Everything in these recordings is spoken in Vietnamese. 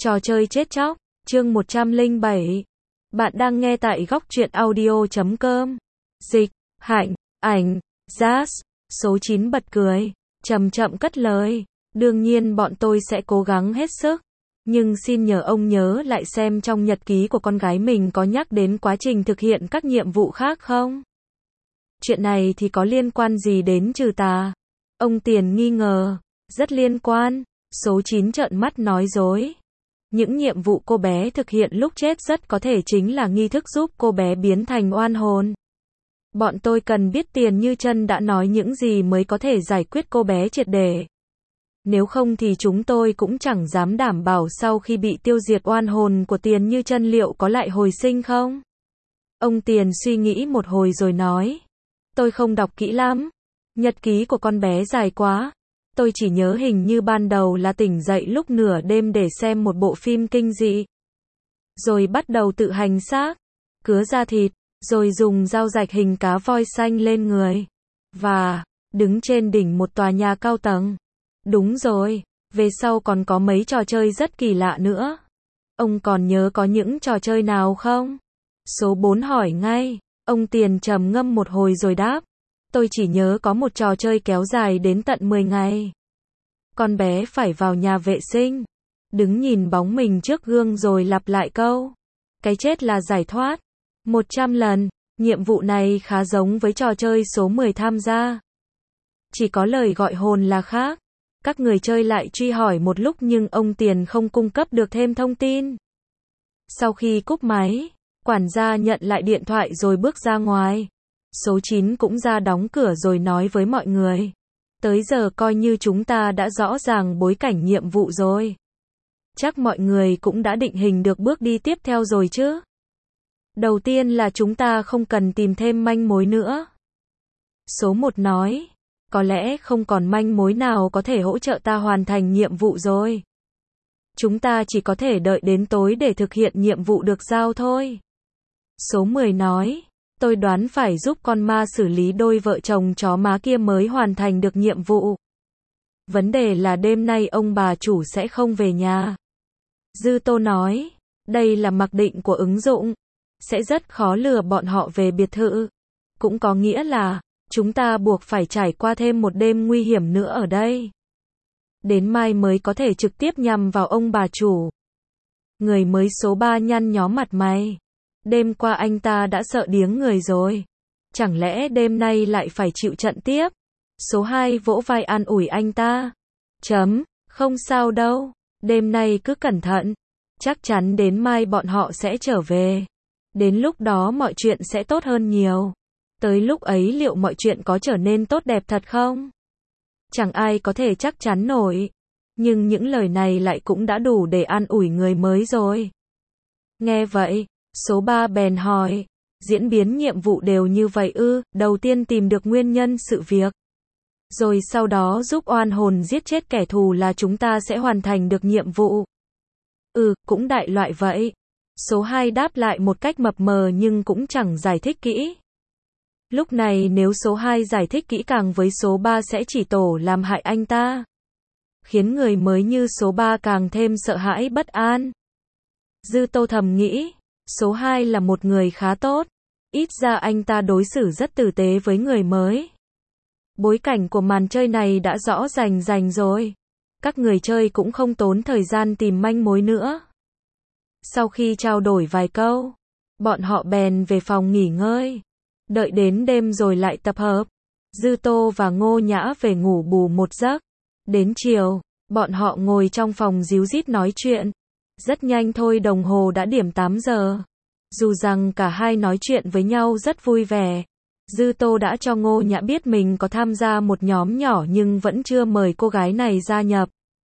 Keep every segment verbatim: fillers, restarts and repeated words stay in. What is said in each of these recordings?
Trò chơi chết chóc, chương một trăm lẻ bảy. Bạn đang nghe tại góc truyện audio chấm com. Dịch, Hạnh, Ảnh, Jazz. Số chín bật cười, chậm chậm cất lời. Đương nhiên bọn tôi sẽ cố gắng hết sức. Nhưng xin nhờ ông nhớ lại xem trong nhật ký của con gái mình có nhắc đến quá trình thực hiện các nhiệm vụ khác không? Chuyện này thì có liên quan gì đến trừ tà? Ông Tiền nghi ngờ. Rất liên quan. Số chín trợn mắt nói dối. Những nhiệm vụ cô bé thực hiện lúc chết rất có thể chính là nghi thức giúp cô bé biến thành oan hồn. Bọn tôi cần biết Tiền Như Chân đã nói những gì mới có thể giải quyết cô bé triệt để. Nếu không thì chúng tôi cũng chẳng dám đảm bảo sau khi bị tiêu diệt oan hồn của Tiền Như Chân liệu có lại hồi sinh không? Ông Tiền suy nghĩ một hồi rồi nói. Tôi không đọc kỹ lắm. Nhật ký của con bé dài quá. Tôi chỉ nhớ hình như ban đầu là tỉnh dậy lúc nửa đêm để xem một bộ phim kinh dị. Rồi bắt đầu tự hành xác, cứa da thịt, rồi dùng dao rạch hình cá voi xanh lên người. Và, đứng trên đỉnh một tòa nhà cao tầng. Đúng rồi, về sau còn có mấy trò chơi rất kỳ lạ nữa. Ông còn nhớ có những trò chơi nào không? Số bốn hỏi ngay, ông Tiền trầm ngâm một hồi rồi đáp. Tôi chỉ nhớ có một trò chơi kéo dài đến tận mười ngày. Con bé phải vào nhà vệ sinh, đứng nhìn bóng mình trước gương rồi lặp lại câu. Cái chết là giải thoát. một trăm lần, nhiệm vụ này khá giống với trò chơi số mười tham gia. Chỉ có lời gọi hồn là khác. Các người chơi lại truy hỏi một lúc nhưng ông Tiền không cung cấp được thêm thông tin. Sau khi cúp máy, quản gia nhận lại điện thoại rồi bước ra ngoài. Số chín cũng ra đóng cửa rồi nói với mọi người. Tới giờ coi như chúng ta đã rõ ràng bối cảnh nhiệm vụ rồi. Chắc mọi người cũng đã định hình được bước đi tiếp theo rồi chứ. Đầu tiên là chúng ta không cần tìm thêm manh mối nữa. Số một nói. Có lẽ không còn manh mối nào có thể hỗ trợ ta hoàn thành nhiệm vụ rồi. Chúng ta chỉ có thể đợi đến tối để thực hiện nhiệm vụ được giao thôi. Số mười nói. Tôi đoán phải giúp con ma xử lý đôi vợ chồng chó má kia mới hoàn thành được nhiệm vụ. Vấn đề là đêm nay ông bà chủ sẽ không về nhà. Dư Tô nói, đây là mặc định của ứng dụng. Sẽ rất khó lừa bọn họ về biệt thự. Cũng có nghĩa là, chúng ta buộc phải trải qua thêm một đêm nguy hiểm nữa ở đây. Đến mai mới có thể trực tiếp nhằm vào ông bà chủ. Người mới số ba nhăn nhó mặt mày. Đêm qua anh ta đã sợ điếng người rồi. Chẳng lẽ đêm nay lại phải chịu trận tiếp? Số hai vỗ vai an ủi anh ta. Chấm, không sao đâu. Đêm nay cứ cẩn thận. Chắc chắn đến mai bọn họ sẽ trở về. Đến lúc đó mọi chuyện sẽ tốt hơn nhiều. Tới lúc ấy liệu mọi chuyện có trở nên tốt đẹp thật không? Chẳng ai có thể chắc chắn nổi. Nhưng những lời này lại cũng đã đủ để an ủi người mới rồi. Nghe vậy. Số ba bèn hỏi, diễn biến nhiệm vụ đều như vậy ư? Đầu tiên tìm được nguyên nhân sự việc, rồi sau đó giúp oan hồn giết chết kẻ thù là chúng ta sẽ hoàn thành được nhiệm vụ. Ừ, cũng đại loại vậy. Số hai đáp lại một cách mập mờ nhưng cũng chẳng giải thích kỹ. Lúc này nếu số hai giải thích kỹ càng với số ba sẽ chỉ tổ làm hại anh ta, khiến người mới như số ba càng thêm sợ hãi bất an. Dư Tô thầm nghĩ. Số hai là một người khá tốt. Ít ra anh ta đối xử rất tử tế với người mới. Bối cảnh của màn chơi này đã rõ rành rành rồi. Các người chơi cũng không tốn thời gian tìm manh mối nữa. Sau khi trao đổi vài câu, bọn họ bèn về phòng nghỉ ngơi. Đợi đến đêm rồi lại tập hợp. Dư Tô và Ngô Nhã về ngủ bù một giấc. Đến chiều, bọn họ ngồi trong phòng ríu rít nói chuyện. Rất nhanh thôi đồng hồ đã điểm tám giờ. Dù rằng cả hai nói chuyện với nhau rất vui vẻ. Dư Tô đã cho Ngô Nhã biết mình có tham gia một nhóm nhỏ nhưng vẫn chưa mời cô gái này gia nhập.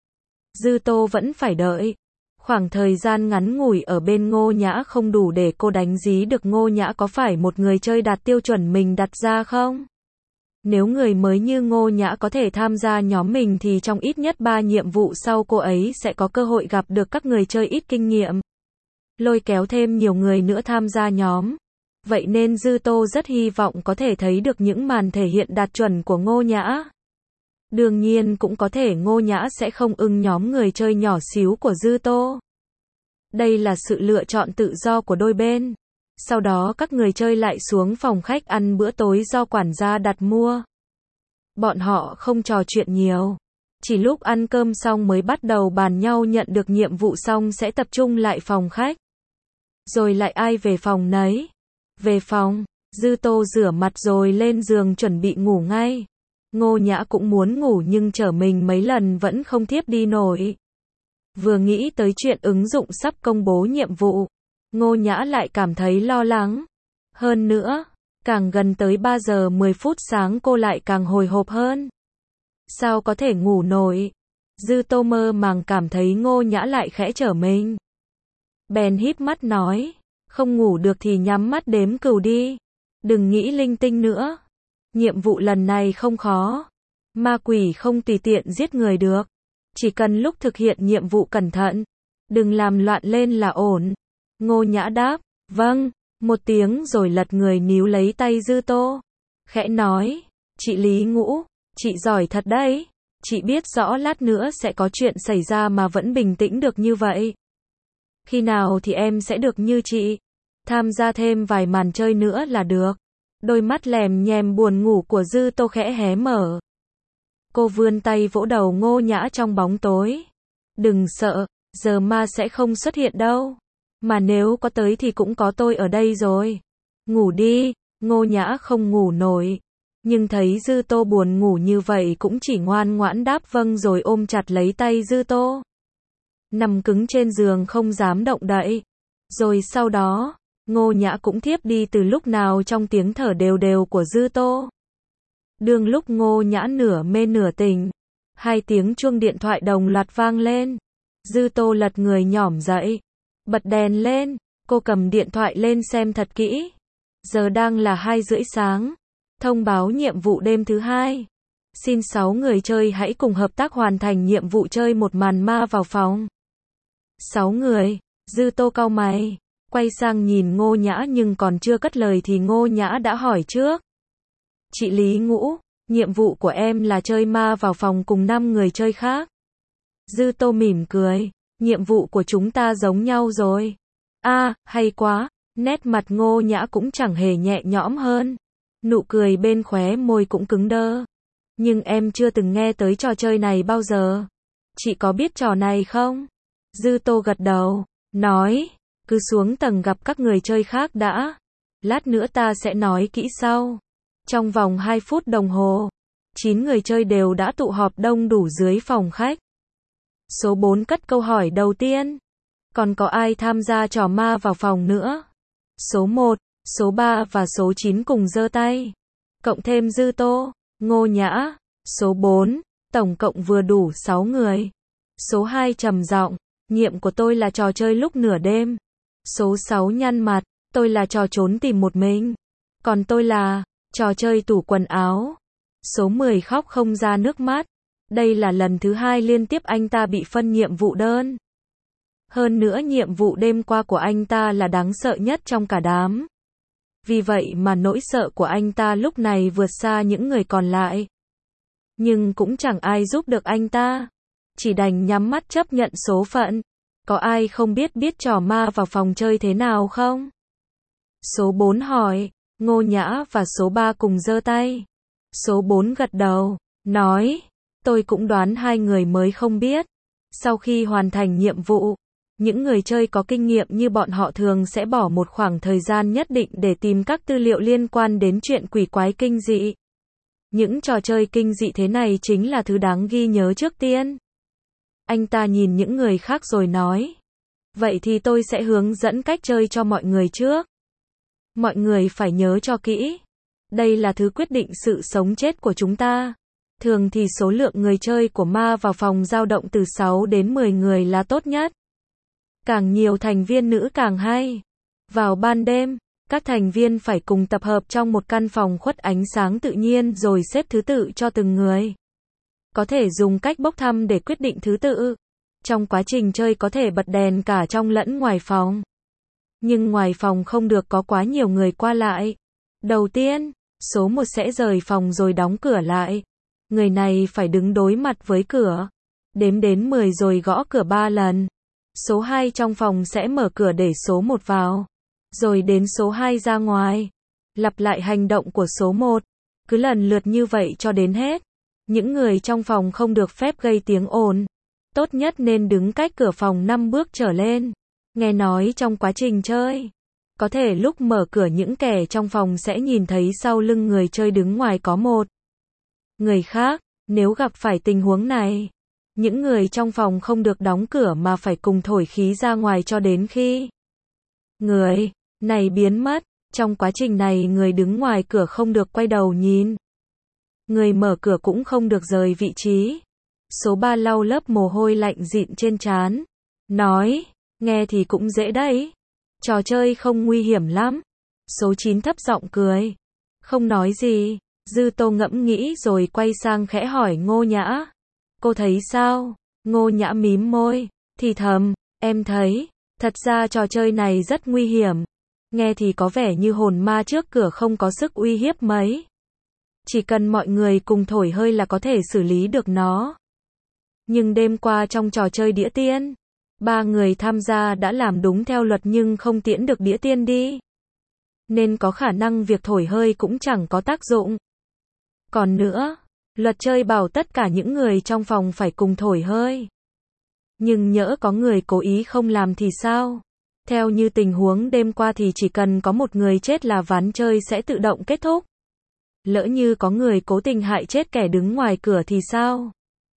Dư Tô vẫn phải đợi. Khoảng thời gian ngắn ngủi ở bên Ngô Nhã không đủ để cô đánh giá được Ngô Nhã có phải một người chơi đạt tiêu chuẩn mình đặt ra không? Nếu người mới như Ngô Nhã có thể tham gia nhóm mình thì trong ít nhất ba nhiệm vụ sau cô ấy sẽ có cơ hội gặp được các người chơi ít kinh nghiệm. Lôi kéo thêm nhiều người nữa tham gia nhóm. Vậy nên Dư Tô rất hy vọng có thể thấy được những màn thể hiện đạt chuẩn của Ngô Nhã. Đương nhiên cũng có thể Ngô Nhã sẽ không ưng nhóm người chơi nhỏ xíu của Dư Tô. Đây là sự lựa chọn tự do của đôi bên. Sau đó các người chơi lại xuống phòng khách ăn bữa tối do quản gia đặt mua. Bọn họ không trò chuyện nhiều. Chỉ lúc ăn cơm xong mới bắt đầu bàn nhau nhận được nhiệm vụ xong sẽ tập trung lại phòng khách. Rồi lại ai về phòng nấy. Về phòng, Dư Tô rửa mặt rồi lên giường chuẩn bị ngủ ngay. Ngô Nhã cũng muốn ngủ nhưng trở mình mấy lần vẫn không thiếp đi nổi. Vừa nghĩ tới chuyện ứng dụng sắp công bố nhiệm vụ, Ngô Nhã lại cảm thấy lo lắng. Hơn nữa, càng gần tới ba giờ mười phút sáng cô lại càng hồi hộp hơn. Sao có thể ngủ nổi? Dư Tô mơ màng cảm thấy Ngô Nhã lại khẽ trở mình. Bèn híp mắt nói, không ngủ được thì nhắm mắt đếm cừu đi. Đừng nghĩ linh tinh nữa. Nhiệm vụ lần này không khó. Ma quỷ không tùy tiện giết người được. Chỉ cần lúc thực hiện nhiệm vụ cẩn thận. Đừng làm loạn lên là ổn. Ngô Nhã đáp, vâng, một tiếng rồi lật người níu lấy tay Dư Tô. Khẽ nói, chị Lý Ngũ, chị giỏi thật đấy. Chị biết rõ lát nữa sẽ có chuyện xảy ra mà vẫn bình tĩnh được như vậy. Khi nào thì em sẽ được như chị. Tham gia thêm vài màn chơi nữa là được. Đôi mắt lèm nhèm buồn ngủ của Dư Tô khẽ hé mở. Cô vươn tay vỗ đầu Ngô Nhã trong bóng tối. Đừng sợ, giờ ma sẽ không xuất hiện đâu. Mà nếu có tới thì cũng có tôi ở đây rồi. Ngủ đi. Ngô Nhã không ngủ nổi. Nhưng thấy Dư Tô buồn ngủ như vậy cũng chỉ ngoan ngoãn đáp vâng rồi ôm chặt lấy tay Dư Tô. Nằm cứng trên giường không dám động đậy. Rồi sau đó, Ngô Nhã cũng thiếp đi từ lúc nào trong tiếng thở đều đều của Dư Tô. Đương lúc Ngô Nhã nửa mê nửa tỉnh, hai tiếng chuông điện thoại đồng loạt vang lên. Dư Tô lật người nhỏm dậy, bật đèn lên, cô cầm điện thoại lên xem thật kỹ. Giờ đang là hai rưỡi sáng. Thông báo nhiệm vụ đêm thứ hai. Xin sáu người chơi hãy cùng hợp tác hoàn thành nhiệm vụ chơi một màn ma vào phòng. Sáu người, Dư Tô cau mày, quay sang nhìn Ngô Nhã nhưng còn chưa cất lời thì Ngô Nhã đã hỏi trước. Chị Lý Ngũ, nhiệm vụ của em là chơi ma vào phòng cùng năm người chơi khác. Dư Tô mỉm cười, nhiệm vụ của chúng ta giống nhau rồi. A, à, hay quá, nét mặt Ngô Nhã cũng chẳng hề nhẹ nhõm hơn. Nụ cười bên khóe môi cũng cứng đơ. Nhưng em chưa từng nghe tới trò chơi này bao giờ. Chị có biết trò này không? Dư Tô gật đầu, nói, cứ xuống tầng gặp các người chơi khác đã. Lát nữa ta sẽ nói kỹ sau. Trong vòng hai phút đồng hồ, chín người chơi đều đã tụ họp đông đủ dưới phòng khách. Số bốn cất câu hỏi đầu tiên. Còn có ai tham gia trò ma vào phòng nữa? Số một, số ba và số chín cùng giơ tay. Cộng thêm Dư Tô, Ngô Nhã, số bốn, tổng cộng vừa đủ sáu người. Số hai trầm giọng, nhiệm của tôi là trò chơi lúc nửa đêm. Số sáu nhăn mặt, tôi là trò trốn tìm một mình. Còn tôi là trò chơi tủ quần áo. Số mười khóc không ra nước mắt. Đây là lần thứ hai liên tiếp anh ta bị phân nhiệm vụ đơn. Hơn nữa nhiệm vụ đêm qua của anh ta là đáng sợ nhất trong cả đám. Vì vậy mà nỗi sợ của anh ta lúc này vượt xa những người còn lại. Nhưng cũng chẳng ai giúp được anh ta. Chỉ đành nhắm mắt chấp nhận số phận. Có ai không biết biết trò ma vào phòng chơi thế nào không? Số bốn hỏi. Ngô Nhã và số ba cùng giơ tay. Số bốn gật đầu, nói, tôi cũng đoán hai người mới không biết. Sau khi hoàn thành nhiệm vụ, những người chơi có kinh nghiệm như bọn họ thường sẽ bỏ một khoảng thời gian nhất định để tìm các tư liệu liên quan đến chuyện quỷ quái kinh dị. Những trò chơi kinh dị thế này chính là thứ đáng ghi nhớ trước tiên. Anh ta nhìn những người khác rồi nói, vậy thì tôi sẽ hướng dẫn cách chơi cho mọi người trước. Mọi người phải nhớ cho kỹ. Đây là thứ quyết định sự sống chết của chúng ta. Thường thì số lượng người chơi của ma vào phòng dao động từ sáu đến mười người là tốt nhất. Càng nhiều thành viên nữ càng hay. Vào ban đêm, các thành viên phải cùng tập hợp trong một căn phòng khuất ánh sáng tự nhiên rồi xếp thứ tự cho từng người. Có thể dùng cách bốc thăm để quyết định thứ tự. Trong quá trình chơi có thể bật đèn cả trong lẫn ngoài phòng. Nhưng ngoài phòng không được có quá nhiều người qua lại. Đầu tiên, số một sẽ rời phòng rồi đóng cửa lại. Người này phải đứng đối mặt với cửa. Đếm đến mười rồi gõ cửa ba lần. số hai trong phòng sẽ mở cửa để số một vào. Rồi đến số hai ra ngoài. Lặp lại hành động của số một. Cứ lần lượt như vậy cho đến hết. Những người trong phòng không được phép gây tiếng ồn. Tốt nhất nên đứng cách cửa phòng năm bước trở lên. Nghe nói trong quá trình chơi, có thể lúc mở cửa những kẻ trong phòng sẽ nhìn thấy sau lưng người chơi đứng ngoài có một người khác. Nếu gặp phải tình huống này, những người trong phòng không được đóng cửa mà phải cùng thổi khí ra ngoài cho đến khi người này biến mất. Trong quá trình này người đứng ngoài cửa không được quay đầu nhìn. Người mở cửa cũng không được rời vị trí. Số ba lau lớp mồ hôi lạnh dịn trên trán. Nói, nghe thì cũng dễ đấy. Trò chơi không nguy hiểm lắm. Số chín thấp giọng cười. Không nói gì. Dư Tô ngẫm nghĩ rồi quay sang khẽ hỏi Ngô Nhã. Cô thấy sao? Ngô Nhã mím môi, thì thầm, em thấy, thật ra trò chơi này rất nguy hiểm. Nghe thì có vẻ như hồn ma trước cửa không có sức uy hiếp mấy. Chỉ cần mọi người cùng thổi hơi là có thể xử lý được nó. Nhưng đêm qua trong trò chơi đĩa tiên, ba người tham gia đã làm đúng theo luật nhưng không tiễn được đĩa tiên đi. Nên có khả năng việc thổi hơi cũng chẳng có tác dụng. Còn nữa, luật chơi bảo tất cả những người trong phòng phải cùng thổi hơi. Nhưng nhỡ có người cố ý không làm thì sao? Theo như tình huống đêm qua thì chỉ cần có một người chết là ván chơi sẽ tự động kết thúc. Lỡ như có người cố tình hại chết kẻ đứng ngoài cửa thì sao?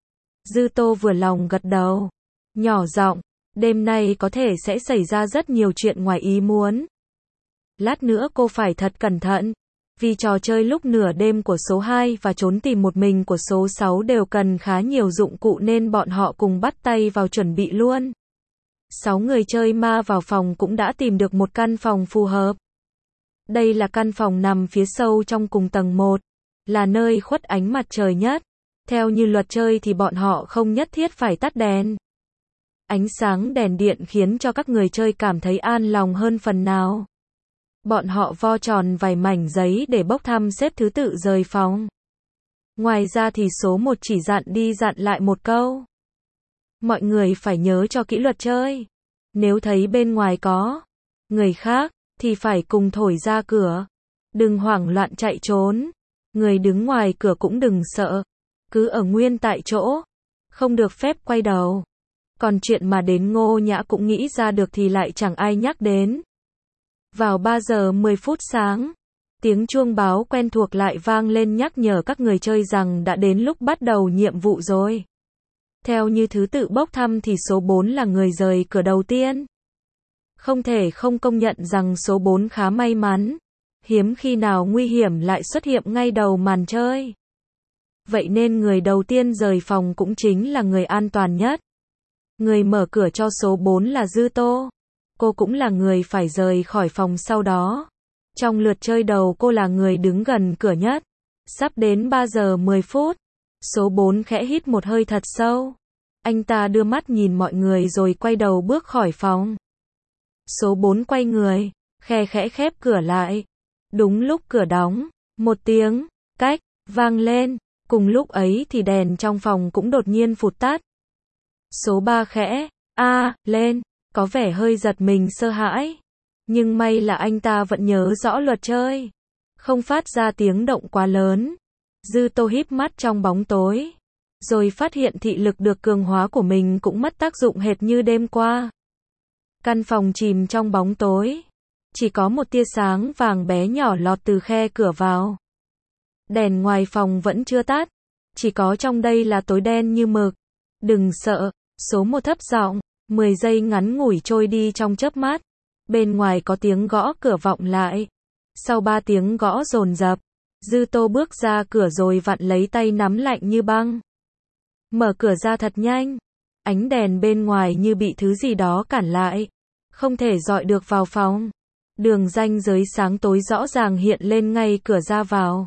Dư Tô vừa lòng gật đầu, nhỏ giọng, đêm nay có thể sẽ xảy ra rất nhiều chuyện ngoài ý muốn. Lát nữa cô phải thật cẩn thận, vì trò chơi lúc nửa đêm của số hai và trốn tìm một mình của số sáu đều cần khá nhiều dụng cụ nên bọn họ cùng bắt tay vào chuẩn bị luôn. Sáu người chơi ma vào phòng cũng đã tìm được một căn phòng phù hợp. Đây là căn phòng nằm phía sâu trong cùng tầng một, là nơi khuất ánh mặt trời nhất. Theo như luật chơi thì bọn họ không nhất thiết phải tắt đèn. Ánh sáng đèn điện khiến cho các người chơi cảm thấy an lòng hơn phần nào. Bọn họ vo tròn vài mảnh giấy để bốc thăm xếp thứ tự rời phòng. Ngoài ra thì số một chỉ dặn đi dặn lại một câu. Mọi người phải nhớ cho kỹ luật chơi. Nếu thấy bên ngoài có người khác, thì phải cùng thổi ra cửa. Đừng hoảng loạn chạy trốn. Người đứng ngoài cửa cũng đừng sợ. Cứ ở nguyên tại chỗ. Không được phép quay đầu. Còn chuyện mà đến Ngô Nhã cũng nghĩ ra được thì lại chẳng ai nhắc đến. Vào ba giờ mười phút sáng, tiếng chuông báo quen thuộc lại vang lên nhắc nhở các người chơi rằng đã đến lúc bắt đầu nhiệm vụ rồi. Theo như thứ tự bốc thăm thì số bốn là người rời cửa đầu tiên. Không thể không công nhận rằng số bốn khá may mắn. Hiếm khi nào nguy hiểm lại xuất hiện ngay đầu màn chơi. Vậy nên người đầu tiên rời phòng cũng chính là người an toàn nhất. Người mở cửa cho số bốn là Dư Tô. Cô cũng là người phải rời khỏi phòng sau đó. Trong lượt chơi đầu cô là người đứng gần cửa nhất. Sắp đến ba giờ mười phút. Số bốn khẽ hít một hơi thật sâu. Anh ta đưa mắt nhìn mọi người rồi quay đầu bước khỏi phòng. Số bốn quay người, khe khẽ khép cửa lại. Đúng lúc cửa đóng, một tiếng, cách, vang lên. Cùng lúc ấy thì đèn trong phòng cũng đột nhiên phụt tắt. Số ba khẽ, a, lên, có vẻ hơi giật mình sợ hãi. Nhưng may là anh ta vẫn nhớ rõ luật chơi. Không phát ra tiếng động quá lớn. Dư Tô híp mắt trong bóng tối. Rồi phát hiện thị lực được cường hóa của mình cũng mất tác dụng hệt như đêm qua. Căn phòng chìm trong bóng tối. Chỉ có một tia sáng vàng bé nhỏ lọt từ khe cửa vào. Đèn ngoài phòng vẫn chưa tắt. Chỉ có trong đây là tối đen như mực. Đừng sợ, số một thấp giọng. mười giây ngắn ngủi trôi đi trong chớp mắt. Bên ngoài có tiếng gõ cửa vọng lại. Sau ba tiếng gõ dồn dập, Dư Tô bước ra cửa rồi vặn lấy tay nắm lạnh như băng. Mở cửa ra thật nhanh. Ánh đèn bên ngoài như bị thứ gì đó cản lại. Không thể dọi được vào phòng. Đường ranh giới sáng tối rõ ràng hiện lên ngay cửa ra vào.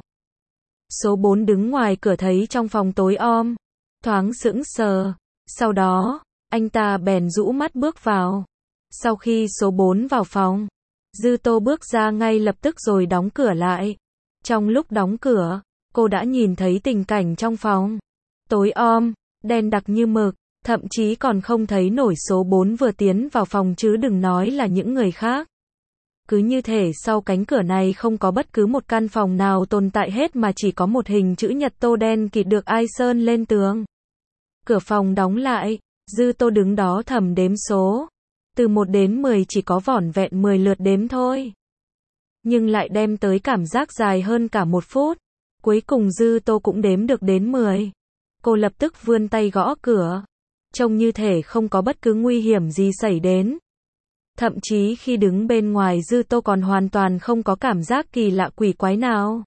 Số bốn đứng ngoài cửa thấy trong phòng tối om. Thoáng sững sờ. Sau đó, anh ta bèn rũ mắt bước vào. Sau khi số bốn vào phòng, Dư Tô bước ra ngay lập tức rồi đóng cửa lại. Trong lúc đóng cửa, cô đã nhìn thấy tình cảnh trong phòng. Tối om, đen đặc như mực, Thậm chí còn không thấy nổi số bốn vừa tiến vào phòng chứ đừng nói là những người khác. Cứ như thể sau cánh cửa này không có bất cứ một căn phòng nào tồn tại hết mà chỉ có một hình chữ nhật tô đen kịt được ai sơn lên tường. Cửa phòng đóng lại, Dư Tô đứng đó thầm đếm số. Từ một đến mười chỉ có vỏn vẹn mười lượt đếm thôi. Nhưng lại đem tới cảm giác dài hơn cả một phút. Cuối cùng Dư Tô cũng đếm được đến mười. Cô lập tức vươn tay gõ cửa. Trông như thể không có bất cứ nguy hiểm gì xảy đến. Thậm chí khi đứng bên ngoài Dư Tô còn hoàn toàn không có cảm giác kỳ lạ quỷ quái nào.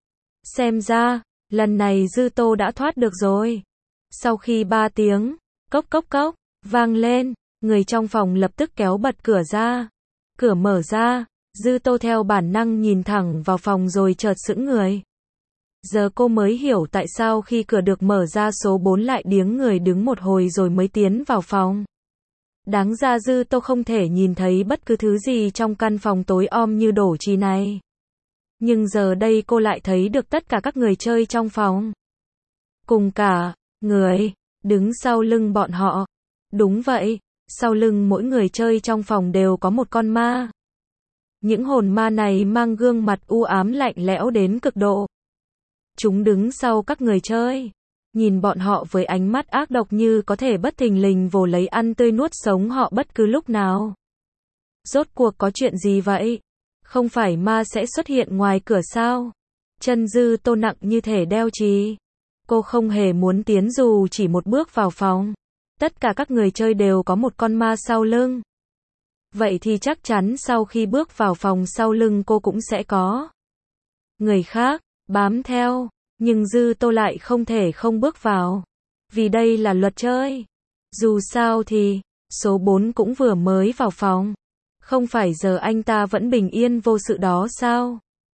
Xem ra, lần này Dư Tô đã thoát được rồi. Sau khi ba tiếng, cốc cốc cốc, vang lên, người trong phòng lập tức kéo bật cửa ra. Cửa mở ra, Dư Tô theo bản năng nhìn thẳng vào phòng rồi chợt sững người. Giờ cô mới hiểu tại sao khi cửa được mở ra số bốn lại điếng người đứng một hồi rồi mới tiến vào phòng. Đáng ra Dư Tô không thể nhìn thấy bất cứ thứ gì trong căn phòng tối om như đổ trì này. Nhưng giờ đây cô lại thấy được tất cả các người chơi trong phòng. Cùng cả, người, đứng sau lưng bọn họ. Đúng vậy, sau lưng mỗi người chơi trong phòng đều có một con ma. Những hồn ma này mang gương mặt u ám lạnh lẽo đến cực độ. Chúng đứng sau các người chơi. Nhìn bọn họ với ánh mắt ác độc như có thể bất thình lình vồ lấy ăn tươi nuốt sống họ bất cứ lúc nào. Rốt cuộc có chuyện gì vậy? Không phải ma sẽ xuất hiện ngoài cửa sao? Chân Dư Tô nặng như thể đeo chì. Cô không hề muốn tiến dù chỉ một bước vào phòng. Tất cả các người chơi đều có một con ma sau lưng. Vậy thì chắc chắn sau khi bước vào phòng sau lưng cô cũng sẽ có người khác bám theo. Nhưng Dư Tô lại không thể không bước vào. Vì đây là luật chơi. Dù sao thì, số bốn cũng vừa mới vào phòng. Không phải giờ anh ta vẫn bình yên vô sự đó sao?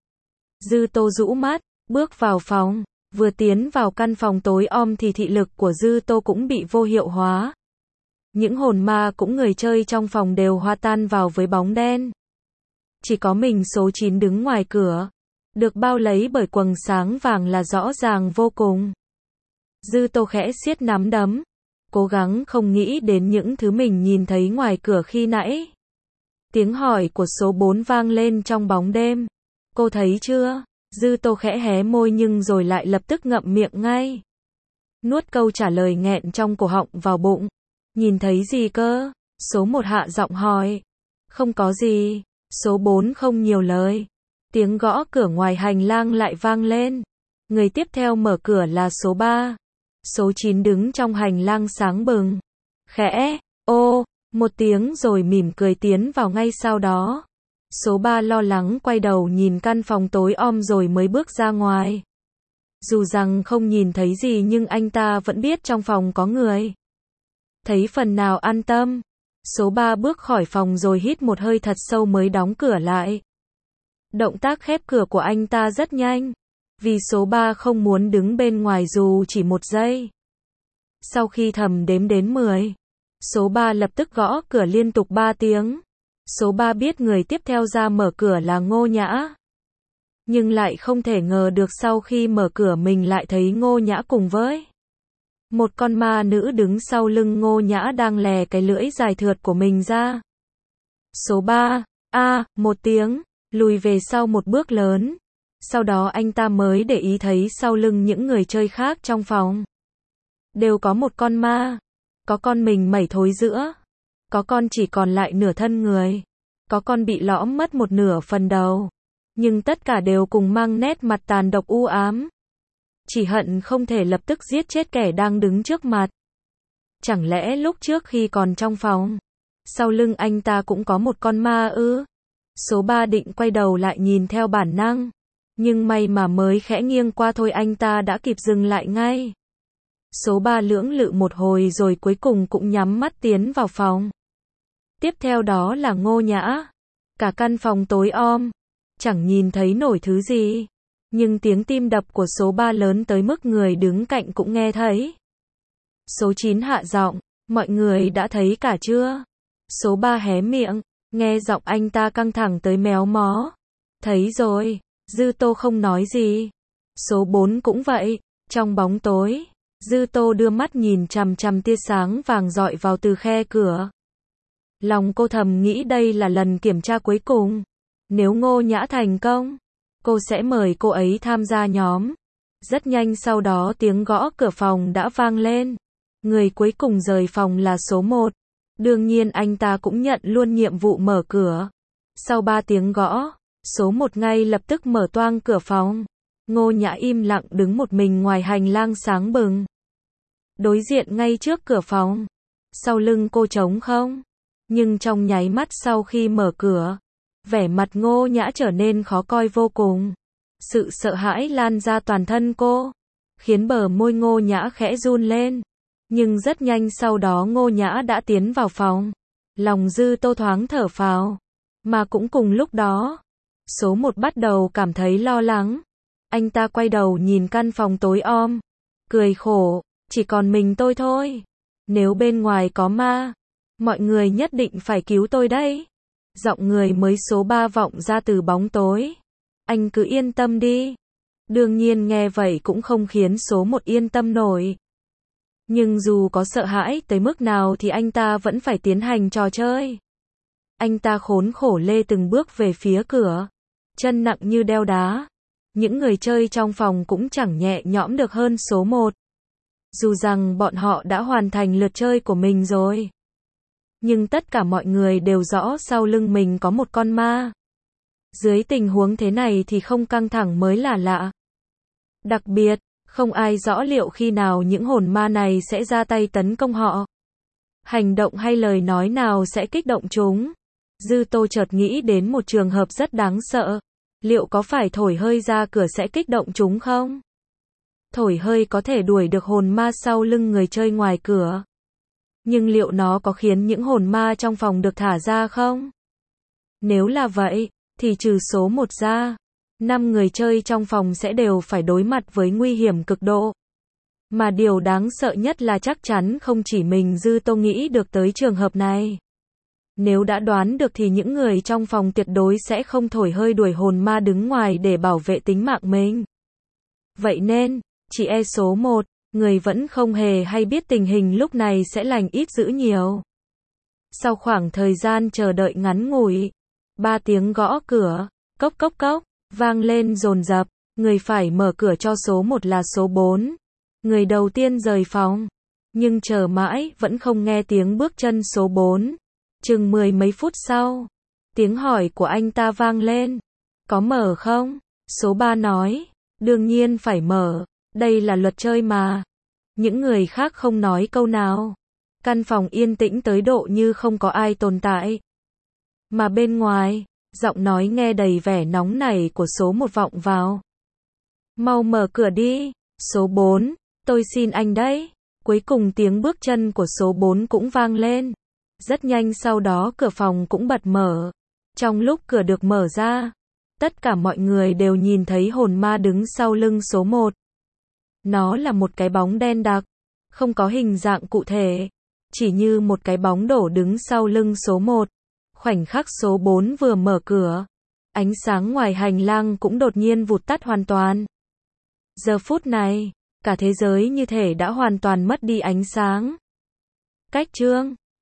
Dư Tô rũ mắt, bước vào phòng. Vừa tiến vào căn phòng tối om thì thị lực của Dư Tô cũng bị vô hiệu hóa. Những hồn ma cũng người chơi trong phòng đều hòa tan vào với bóng đen. Chỉ có mình số chín đứng ngoài cửa. Được bao lấy bởi quầng sáng vàng là rõ ràng vô cùng. Dư Tô khẽ siết nắm đấm. Cố gắng không nghĩ đến những thứ mình nhìn thấy ngoài cửa khi nãy. Tiếng hỏi của số bốn vang lên trong bóng đêm. Cô thấy chưa? Dư Tô khẽ hé môi nhưng rồi lại lập tức ngậm miệng ngay. Nuốt câu trả lời nghẹn trong cổ họng vào bụng. Nhìn thấy gì cơ? Số một hạ giọng hỏi. Không có gì. Số bốn không nhiều lời. Tiếng gõ cửa ngoài hành lang lại vang lên. Người tiếp theo mở cửa là số ba. Số chín đứng trong hành lang sáng bừng. Khẽ, ô, một tiếng rồi mỉm cười tiến vào ngay sau đó. Số ba lo lắng quay đầu nhìn căn phòng tối om rồi mới bước ra ngoài. Dù rằng không nhìn thấy gì nhưng anh ta vẫn biết trong phòng có người. Thấy phần nào an tâm. Số ba bước khỏi phòng rồi hít một hơi thật sâu mới đóng cửa lại. Động tác khép cửa của anh ta rất nhanh. Vì số ba không muốn đứng bên ngoài dù chỉ một giây. Sau khi thầm đếm đến mười. Số ba lập tức gõ cửa liên tục ba tiếng. Số ba biết người tiếp theo ra mở cửa là Ngô Nhã. Nhưng lại không thể ngờ được sau khi mở cửa mình lại thấy Ngô Nhã cùng với một con ma nữ đứng sau lưng Ngô Nhã đang lè cái lưỡi dài thượt của mình ra. Số ba, a, một tiếng, lùi về sau một bước lớn. Sau đó anh ta mới để ý thấy sau lưng những người chơi khác trong phòng. Đều có một con ma. Có con mình mẩy thối giữa. Có con chỉ còn lại nửa thân người. Có con bị lõm mất một nửa phần đầu. Nhưng tất cả đều cùng mang nét mặt tàn độc u ám. Chỉ hận không thể lập tức giết chết kẻ đang đứng trước mặt. Chẳng lẽ lúc trước khi còn trong phòng, sau lưng anh ta cũng có một con ma ư? Số ba định quay đầu lại nhìn theo bản năng. Nhưng may mà mới khẽ nghiêng qua thôi anh ta đã kịp dừng lại ngay. Số ba lưỡng lự một hồi rồi cuối cùng cũng nhắm mắt tiến vào phòng. Tiếp theo đó là Ngô Nhã. Cả căn phòng tối om. Chẳng nhìn thấy nổi thứ gì. Nhưng tiếng tim đập của số ba lớn tới mức người đứng cạnh cũng nghe thấy. Số chín hạ giọng. Mọi người đã thấy cả chưa? Số ba hé miệng. Nghe giọng anh ta căng thẳng tới méo mó. Thấy rồi. Dư Tô không nói gì. Số bốn cũng vậy. Trong bóng tối. Dư Tô đưa mắt nhìn chằm chằm tia sáng vàng rọi vào từ khe cửa. Lòng cô thầm nghĩ đây là lần kiểm tra cuối cùng. Nếu Ngô Nhã thành công, cô sẽ mời cô ấy tham gia nhóm. Rất nhanh sau đó tiếng gõ cửa phòng đã vang lên. Người cuối cùng rời phòng là số một. Đương nhiên anh ta cũng nhận luôn nhiệm vụ mở cửa. Sau ba tiếng gõ, số một ngay lập tức mở toang cửa phòng. Ngô Nhã im lặng đứng một mình ngoài hành lang sáng bừng. Đối diện ngay trước cửa phòng. Sau lưng cô trống không. Nhưng trong nháy mắt sau khi mở cửa, vẻ mặt Ngô Nhã trở nên khó coi vô cùng. Sự sợ hãi lan ra toàn thân cô, khiến bờ môi Ngô Nhã khẽ run lên. Nhưng rất nhanh sau đó Ngô Nhã đã tiến vào phòng. Lòng Dư Tô thoáng thở phào. Mà cũng cùng lúc đó, số một bắt đầu cảm thấy lo lắng. Anh ta quay đầu nhìn căn phòng tối om, cười khổ, chỉ còn mình tôi thôi. Nếu bên ngoài có ma, mọi người nhất định phải cứu tôi đấy. Giọng người mới số ba vọng ra từ bóng tối. Anh cứ yên tâm đi. Đương nhiên nghe vậy cũng không khiến số một yên tâm nổi. Nhưng dù có sợ hãi tới mức nào thì anh ta vẫn phải tiến hành trò chơi. Anh ta khốn khổ lê từng bước về phía cửa. Chân nặng như đeo đá. Những người chơi trong phòng cũng chẳng nhẹ nhõm được hơn số một. Dù rằng bọn họ đã hoàn thành lượt chơi của mình rồi. Nhưng tất cả mọi người đều rõ sau lưng mình có một con ma. Dưới tình huống thế này thì không căng thẳng mới là lạ. Đặc biệt, không ai rõ liệu khi nào những hồn ma này sẽ ra tay tấn công họ. Hành động hay lời nói nào sẽ kích động chúng. Dư Tô chợt nghĩ đến một trường hợp rất đáng sợ. Liệu có phải thổi hơi ra cửa sẽ kích động chúng không? Thổi hơi có thể đuổi được hồn ma sau lưng người chơi ngoài cửa. Nhưng liệu nó có khiến những hồn ma trong phòng được thả ra không? Nếu là vậy, thì trừ số một ra, năm người chơi trong phòng sẽ đều phải đối mặt với nguy hiểm cực độ. Mà điều đáng sợ nhất là chắc chắn không chỉ mình Dư Tô nghĩ được tới trường hợp này. Nếu đã đoán được thì những người trong phòng tuyệt đối sẽ không thổi hơi đuổi hồn ma đứng ngoài để bảo vệ tính mạng mình. Vậy nên, chỉ e số một, người vẫn không hề hay biết tình hình lúc này sẽ lành ít dữ nhiều. Sau khoảng thời gian chờ đợi ngắn ngủi, ba tiếng gõ cửa, cốc cốc cốc, vang lên dồn dập, người phải mở cửa cho số một là số bốn. Người đầu tiên rời phòng, nhưng chờ mãi vẫn không nghe tiếng bước chân số bốn. Chừng mười mấy phút sau, tiếng hỏi của anh ta vang lên. Có mở không? Số ba nói, đương nhiên phải mở, đây là luật chơi mà. Những người khác không nói câu nào. Căn phòng yên tĩnh tới độ như không có ai tồn tại. Mà bên ngoài, giọng nói nghe đầy vẻ nóng nảy của số một vọng vào. Mau mở cửa đi, số bốn, tôi xin anh đấy. Cuối cùng tiếng bước chân của số bốn cũng vang lên. Rất nhanh sau đó cửa phòng cũng bật mở. Trong lúc cửa được mở ra, tất cả mọi người đều nhìn thấy hồn ma đứng sau lưng số một. Nó là một cái bóng đen đặc, không có hình dạng cụ thể, chỉ như một cái bóng đổ đứng sau lưng số một. Khoảnh khắc số bốn vừa mở cửa, ánh sáng ngoài hành lang cũng đột nhiên vụt tắt hoàn toàn. Giờ phút này, cả thế giới như thể đã hoàn toàn mất đi ánh sáng. Cách chương